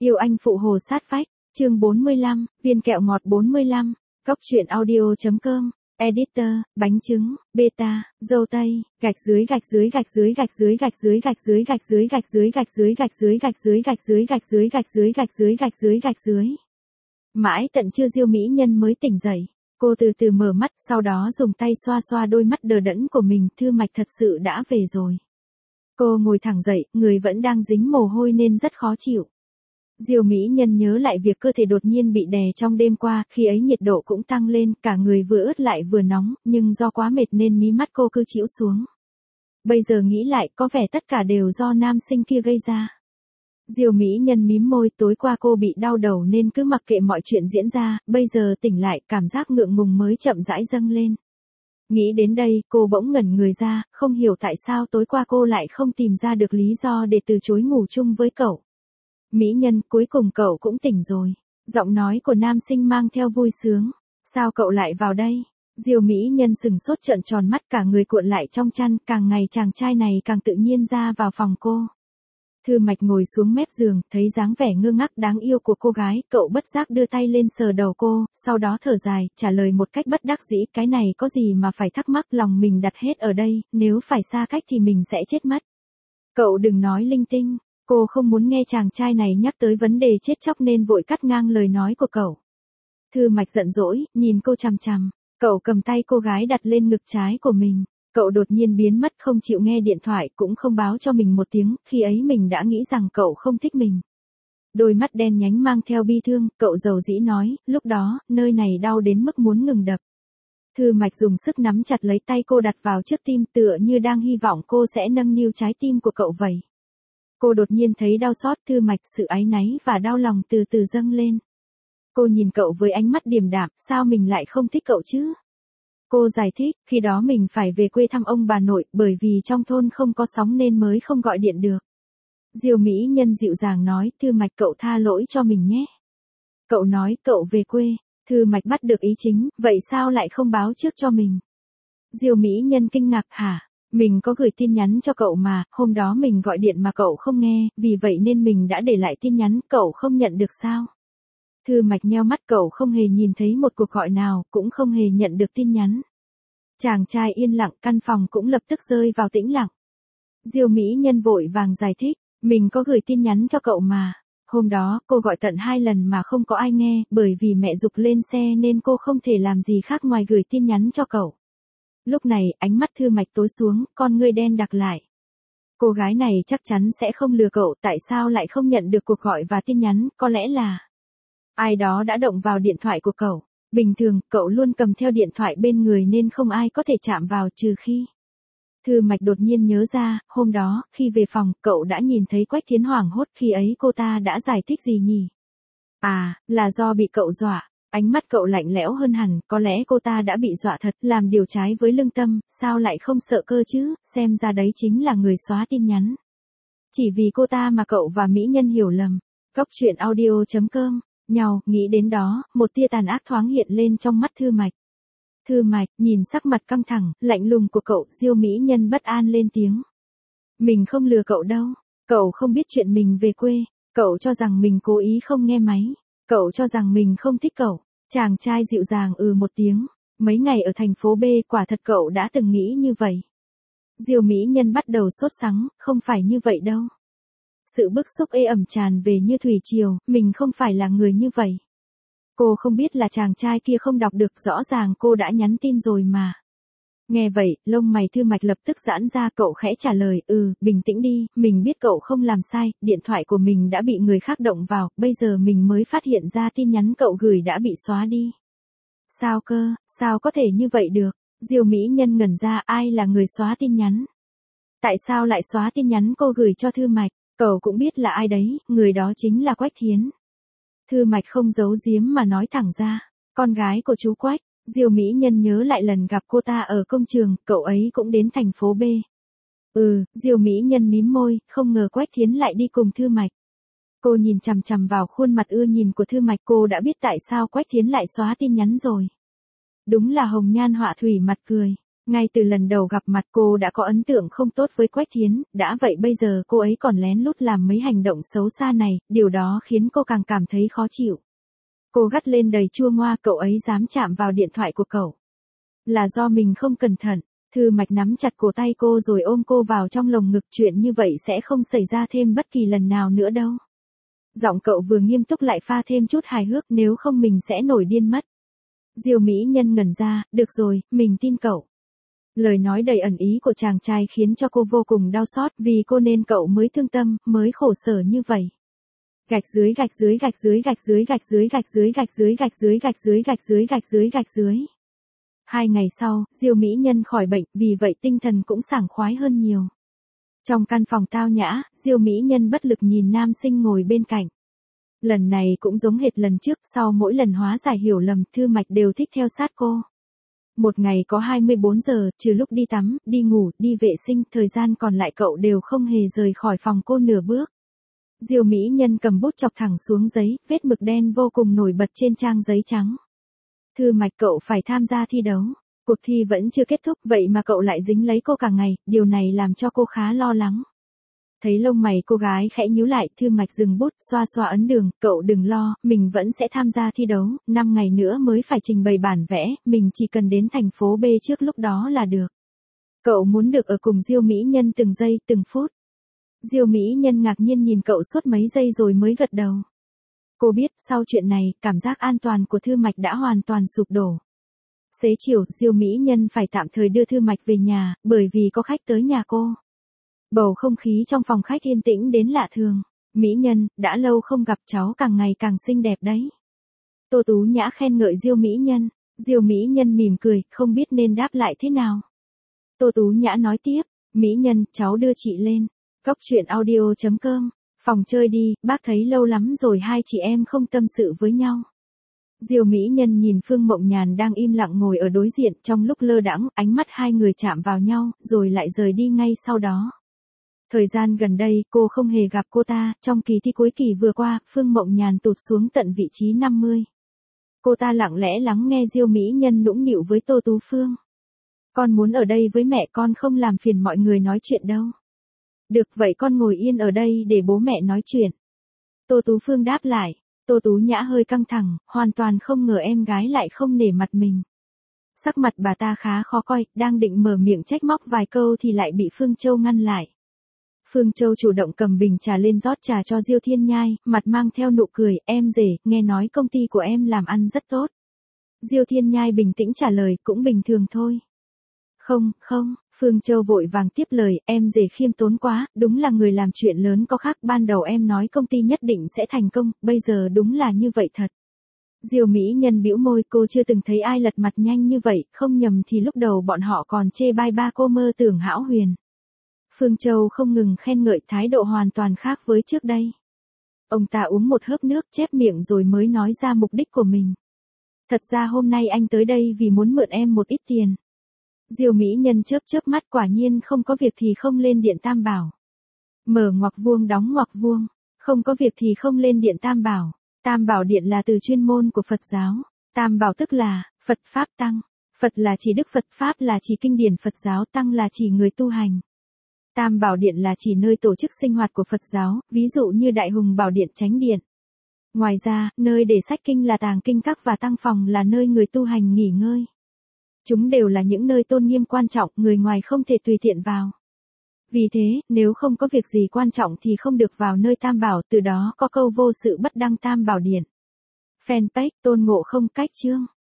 Yêu anh phụ hồ sát vách, chương 45, viên kẹo ngọt 45, cóc truyện audio.com, editor, bánh trứng, beta, dâu tây, gạch dưới gạch dưới gạch dưới gạch dưới gạch dưới gạch dưới gạch dưới gạch dưới gạch dưới gạch dưới gạch dưới gạch dưới gạch dưới gạch dưới gạch dưới gạch dưới gạch dưới. Mãi tận trưa Diêu Mỹ Nhân mới tỉnh dậy, cô từ từ mở mắt, sau đó dùng tay xoa xoa đôi mắt đờ đẫn của mình, Thư Mạch thật sự đã về rồi. Cô ngồi thẳng dậy, người vẫn đang dính mồ hôi nên rất khó chịu. Diêu Mỹ Nhân nhớ lại việc cơ thể đột nhiên bị đè trong đêm qua, khi ấy nhiệt độ cũng tăng lên, cả người vừa ướt lại vừa nóng, nhưng do quá mệt nên mí mắt cô cứ chĩu xuống. Bây giờ nghĩ lại, có vẻ tất cả đều do nam sinh kia gây ra. Diêu Mỹ Nhân mím môi, tối qua cô bị đau đầu nên cứ mặc kệ mọi chuyện diễn ra, bây giờ tỉnh lại, cảm giác ngượng ngùng mới chậm rãi dâng lên. Nghĩ đến đây, cô bỗng ngẩn người ra, không hiểu tại sao tối qua cô lại không tìm ra được lý do để từ chối ngủ chung với cậu. Mỹ Nhân, cuối cùng cậu cũng tỉnh rồi. Giọng nói của nam sinh mang theo vui sướng. Sao cậu lại vào đây? Diêu Mỹ Nhân sừng sốt trợn tròn mắt, cả người cuộn lại trong chăn, càng ngày chàng trai này càng tự nhiên ra vào phòng cô. Thư Mạch ngồi xuống mép giường, thấy dáng vẻ ngơ ngác đáng yêu của cô gái, cậu bất giác đưa tay lên sờ đầu cô, sau đó thở dài, trả lời một cách bất đắc dĩ, cái này có gì mà phải thắc mắc, lòng mình đặt hết ở đây, nếu phải xa cách thì mình sẽ chết mất. Cậu đừng nói linh tinh. Cô không muốn nghe chàng trai này nhắc tới vấn đề chết chóc nên vội cắt ngang lời nói của cậu. Thư Mạch giận dỗi, nhìn cô chằm chằm. Cậu cầm tay cô gái đặt lên ngực trái của mình. Cậu đột nhiên biến mất, không chịu nghe điện thoại, cũng không báo cho mình một tiếng, khi ấy mình đã nghĩ rằng cậu không thích mình. Đôi mắt đen nhánh mang theo bi thương, cậu dầu dĩ nói, lúc đó, nơi này đau đến mức muốn ngừng đập. Thư Mạch dùng sức nắm chặt lấy tay cô đặt vào trước tim, tựa như đang hy vọng cô sẽ nâng niu trái tim của cậu vậy. Cô đột nhiên thấy đau xót, Thư Mạch, sự áy náy và đau lòng từ từ dâng lên. Cô nhìn cậu với ánh mắt điềm đạm, sao mình lại không thích cậu chứ? Cô giải thích, khi đó mình phải về quê thăm ông bà nội, bởi vì trong thôn không có sóng nên mới không gọi điện được. Diêu Mỹ Nhân dịu dàng nói, Thư Mạch cậu tha lỗi cho mình nhé. Cậu nói, cậu về quê. Thư Mạch bắt được ý chính, vậy sao lại không báo trước cho mình? Diêu Mỹ Nhân kinh ngạc, hả? Mình có gửi tin nhắn cho cậu mà, hôm đó mình gọi điện mà cậu không nghe, vì vậy nên mình đã để lại tin nhắn, cậu không nhận được sao? Thư Mạch nheo mắt, cậu không hề nhìn thấy một cuộc gọi nào, cũng không hề nhận được tin nhắn. Chàng trai yên lặng, căn phòng cũng lập tức rơi vào tĩnh lặng. Diêu Mỹ Nhân vội vàng giải thích, mình có gửi tin nhắn cho cậu mà. Hôm đó, cô gọi tận 2 lần mà không có ai nghe, bởi vì mẹ giục lên xe nên cô không thể làm gì khác ngoài gửi tin nhắn cho cậu. Lúc này, ánh mắt Thư Mạch tối xuống, con ngươi đen đặc lại. Cô gái này chắc chắn sẽ không lừa cậu, tại sao lại không nhận được cuộc gọi và tin nhắn, có lẽ là ai đó đã động vào điện thoại của cậu. Bình thường, cậu luôn cầm theo điện thoại bên người nên không ai có thể chạm vào trừ khi. Thư Mạch đột nhiên nhớ ra, hôm đó, khi về phòng, cậu đã nhìn thấy Quách Thiến hoảng hốt, khi ấy cô ta đã giải thích gì nhỉ? À, là do bị cậu dọa. Ánh mắt cậu lạnh lẽo hơn hẳn, có lẽ cô ta đã bị dọa thật, làm điều trái với lương tâm, sao lại không sợ cơ chứ, xem ra đấy chính là người xóa tin nhắn. Chỉ vì cô ta mà cậu và Mỹ Nhân hiểu lầm. Cóc truyện audio.com, nhau, nghĩ đến đó, một tia tàn ác thoáng hiện lên trong mắt Thư Mạch. Thư Mạch, nhìn sắc mặt căng thẳng, lạnh lùng của cậu, Diêu Mỹ Nhân bất an lên tiếng. Mình không lừa cậu đâu, cậu không biết chuyện mình về quê, cậu cho rằng mình cố ý không nghe máy. Cậu cho rằng mình không thích cậu. Chàng trai dịu dàng một tiếng. Mấy ngày ở thành phố B, quả thật cậu đã từng nghĩ như vậy. Diêu Mỹ Nhân bắt đầu sốt sắng, không phải như vậy đâu. Sự bức xúc ê ẩm tràn về như thủy triều, mình không phải là người như vậy. Cô không biết là chàng trai kia không đọc được, rõ ràng cô đã nhắn tin rồi mà. Nghe vậy, lông mày Thư Mạch lập tức giãn ra, cậu khẽ trả lời, bình tĩnh đi, mình biết cậu không làm sai, điện thoại của mình đã bị người khác động vào, bây giờ mình mới phát hiện ra tin nhắn cậu gửi đã bị xóa đi. Sao cơ, sao có thể như vậy được? Diêu Mỹ Nhân ngẩn ra, ai là người xóa tin nhắn? Tại sao lại xóa tin nhắn cô gửi cho Thư Mạch? Cậu cũng biết là ai đấy, người đó chính là Quách Thiến. Thư Mạch không giấu giếm mà nói thẳng ra, con gái của chú Quách. Diêu Mỹ Nhân nhớ lại lần gặp cô ta ở công trường, cậu ấy cũng đến thành phố B. Diêu Mỹ Nhân mím môi, không ngờ Quách Thiến lại đi cùng Thư Mạch. Cô nhìn chằm chằm vào khuôn mặt ưa nhìn của Thư Mạch, cô đã biết tại sao Quách Thiến lại xóa tin nhắn rồi. Đúng là hồng nhan họa thủy mặt cười. Ngay từ lần đầu gặp mặt cô đã có ấn tượng không tốt với Quách Thiến, đã vậy bây giờ cô ấy còn lén lút làm mấy hành động xấu xa này, điều đó khiến cô càng cảm thấy khó chịu. Cô gắt lên đầy chua ngoa, cậu ấy dám chạm vào điện thoại của cậu. Là do mình không cẩn thận. Thư Mạch nắm chặt cổ tay cô rồi ôm cô vào trong lồng ngực, chuyện như vậy sẽ không xảy ra thêm bất kỳ lần nào nữa đâu. Giọng cậu vừa nghiêm túc lại pha thêm chút hài hước, nếu không mình sẽ nổi điên mất. Diêu Mỹ Nhân ngẩn ra, được rồi, mình tin cậu. Lời nói đầy ẩn ý của chàng trai khiến cho cô vô cùng đau xót, vì cô nên cậu mới thương tâm, mới khổ sở như vậy. Gạch dưới gạch dưới gạch dưới gạch dưới gạch dưới gạch dưới gạch dưới gạch dưới gạch dưới gạch dưới gạch dưới gạch dưới. 2 ngày sau, Diêu Mỹ Nhân khỏi bệnh, vì vậy tinh thần cũng sảng khoái hơn nhiều. Trong căn phòng tao nhã, Diêu Mỹ Nhân bất lực nhìn nam sinh ngồi bên cạnh. Lần này cũng giống hệt lần trước, sau mỗi lần hóa giải hiểu lầm, Thư Mạch đều thích theo sát cô. Một ngày có 24 giờ, trừ lúc đi tắm, đi ngủ, đi vệ sinh, thời gian còn lại cậu đều không hề rời khỏi phòng cô nửa bước. Diêu Mỹ Nhân cầm bút chọc thẳng xuống giấy, vết mực đen vô cùng nổi bật trên trang giấy trắng. Thư Mạch, cậu phải tham gia thi đấu. Cuộc thi vẫn chưa kết thúc, vậy mà cậu lại dính lấy cô cả ngày, điều này làm cho cô khá lo lắng. Thấy lông mày cô gái khẽ nhíu lại, Thư Mạch dừng bút, xoa xoa ấn đường, cậu đừng lo, mình vẫn sẽ tham gia thi đấu, 5 ngày nữa mới phải trình bày bản vẽ, mình chỉ cần đến thành phố B trước lúc đó là được. Cậu muốn được ở cùng Diêu Mỹ Nhân từng giây, từng phút. Diêu Mỹ Nhân ngạc nhiên nhìn cậu suốt mấy giây rồi mới gật đầu. Cô biết, sau chuyện này, cảm giác an toàn của Thư Mạch đã hoàn toàn sụp đổ. Xế chiều, Diêu Mỹ Nhân phải tạm thời đưa Thư Mạch về nhà, bởi vì có khách tới nhà cô. Bầu không khí trong phòng khách yên tĩnh đến lạ thường. Mỹ Nhân, đã lâu không gặp, cháu càng ngày càng xinh đẹp đấy. Tô Tú Nhã khen ngợi Diêu Mỹ Nhân. Diêu Mỹ Nhân mỉm cười, không biết nên đáp lại thế nào. Tô Tú Nhã nói tiếp, Mỹ Nhân, cháu đưa chị lên. Cóc truyện audio.com, phòng chơi đi, bác thấy lâu lắm rồi hai chị em không tâm sự với nhau. Diêu Mỹ Nhân nhìn Phương Mộng Nhàn đang im lặng ngồi ở đối diện, trong lúc lơ đãng, ánh mắt hai người chạm vào nhau, rồi lại rời đi ngay sau đó. Thời gian gần đây, cô không hề gặp cô ta, trong kỳ thi cuối kỳ vừa qua, Phương Mộng Nhàn tụt xuống tận vị trí 50. Cô ta lặng lẽ lắng nghe Diêu Mỹ Nhân nũng nịu với Tô Tú Phương. Con muốn ở đây với mẹ, con không làm phiền mọi người nói chuyện đâu. Được vậy con ngồi yên ở đây để bố mẹ nói chuyện. Tô Tú Phương đáp lại. Tô Tú Nhã hơi căng thẳng, hoàn toàn không ngờ em gái lại không nể mặt mình. Sắc mặt bà ta khá khó coi, đang định mở miệng trách móc vài câu thì lại bị Phương Châu ngăn lại. Phương Châu chủ động cầm bình trà lên rót trà cho Diêu Thiên Nhai, mặt mang theo nụ cười, em rể, nghe nói công ty của em làm ăn rất tốt. Diêu Thiên Nhai bình tĩnh trả lời, cũng bình thường thôi. Không, Phương Châu vội vàng tiếp lời, em rể khiêm tốn quá, đúng là người làm chuyện lớn có khác, ban đầu em nói công ty nhất định sẽ thành công, bây giờ đúng là như vậy thật. Diêu Mỹ Nhân bĩu môi, cô chưa từng thấy ai lật mặt nhanh như vậy, không nhầm thì lúc đầu bọn họ còn chê bai ba cô mơ tưởng hão huyền. Phương Châu không ngừng khen ngợi, thái độ hoàn toàn khác với trước đây. Ông ta uống một hớp nước, chép miệng rồi mới nói ra mục đích của mình. Thật ra hôm nay anh tới đây vì muốn mượn em một ít tiền. Diêu Mỹ Nhân chớp chớp mắt, quả nhiên không có việc thì không lên điện Tam Bảo. Mở ngoặc vuông đóng ngoặc vuông, không có việc thì không lên điện Tam Bảo. Tam Bảo Điện là từ chuyên môn của Phật giáo. Tam Bảo tức là Phật Pháp Tăng. Phật là chỉ Đức Phật, Pháp là chỉ kinh điển Phật giáo, Tăng là chỉ người tu hành. Tam Bảo Điện là chỉ nơi tổ chức sinh hoạt của Phật giáo, ví dụ như Đại Hùng Bảo Điện, Chánh Điện. Ngoài ra, nơi để sách kinh là tàng kinh các và tăng phòng là nơi người tu hành nghỉ ngơi. Chúng đều là những nơi tôn nghiêm quan trọng, người ngoài không thể tùy tiện vào. Vì thế, nếu không có việc gì quan trọng thì không được vào nơi Tam Bảo, từ đó có câu vô sự bất đăng Tam Bảo Điện. Fanpage Tôn Ngộ Không, cách chương.